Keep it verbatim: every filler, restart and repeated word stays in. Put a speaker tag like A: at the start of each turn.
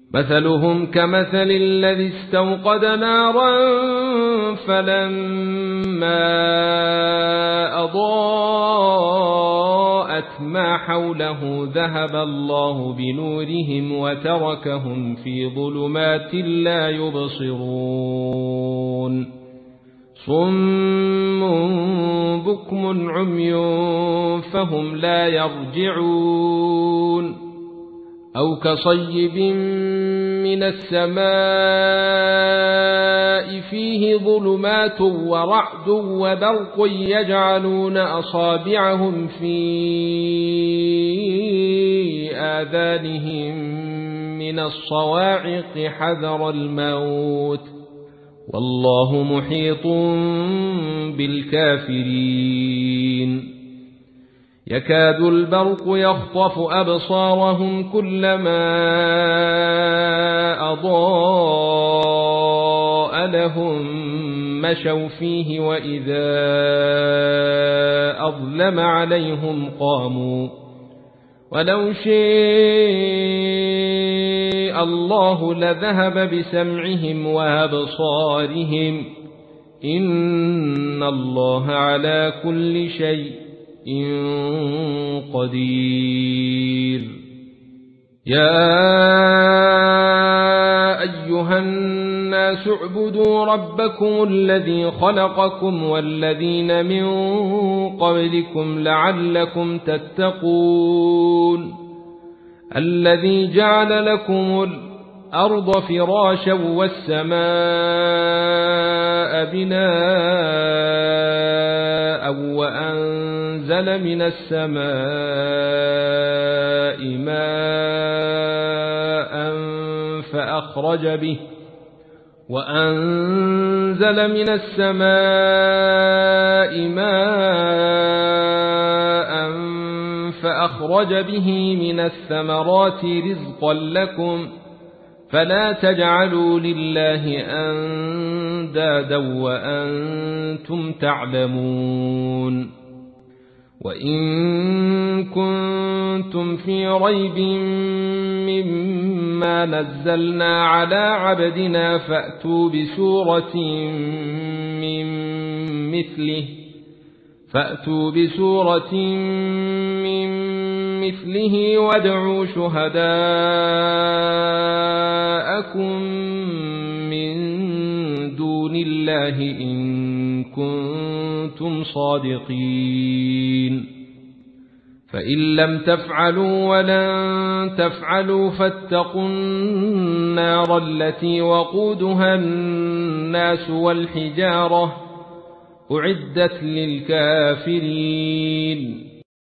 A: مثلهم كمثل الذي استوقد نارا فلما أضاءت ما حوله ذهب الله بنورهم وتركهم في ظلمات لا يبصرون صم بكم عمي فهم لا يرجعون أو كصيب من السماء فيه ظلمات ورعد وبرق يجعلون أصابعهم في آذانهم من الصواعق حذر الموت والله محيط بالكافرين يكاد البرق يخطف أبصارهم كلما أضاء لهم مشوا فيه وإذا أظلم عليهم قاموا ولو شاء الله لذهب بسمعهم وأبصارهم إن الله على كل شيء قدير يا أيها الناس اعبدوا ربكم الذي خلقكم والذين من قبلكم لعلكم تتقون الذي جعل لكم الأرض فراشا والسماء بناء وأنزل من السماء ماء فأخرج به وأنزل من السماء ماء فأخرج به من الثمرات رزقا لكم فلا تجعلوا لله أندادا وأنتم تعلمون وإن كنتم في ريب مما نزلنا على عبدنا فأتوا بسورة من مثله فأتوا بسورة من مثله وادعوا شهداءكم من دون الله إن كنتم صادقين فإن لم تفعلوا ولن تفعلوا فاتقوا النار التي وقودها الناس والحجارة أعدت للكافرين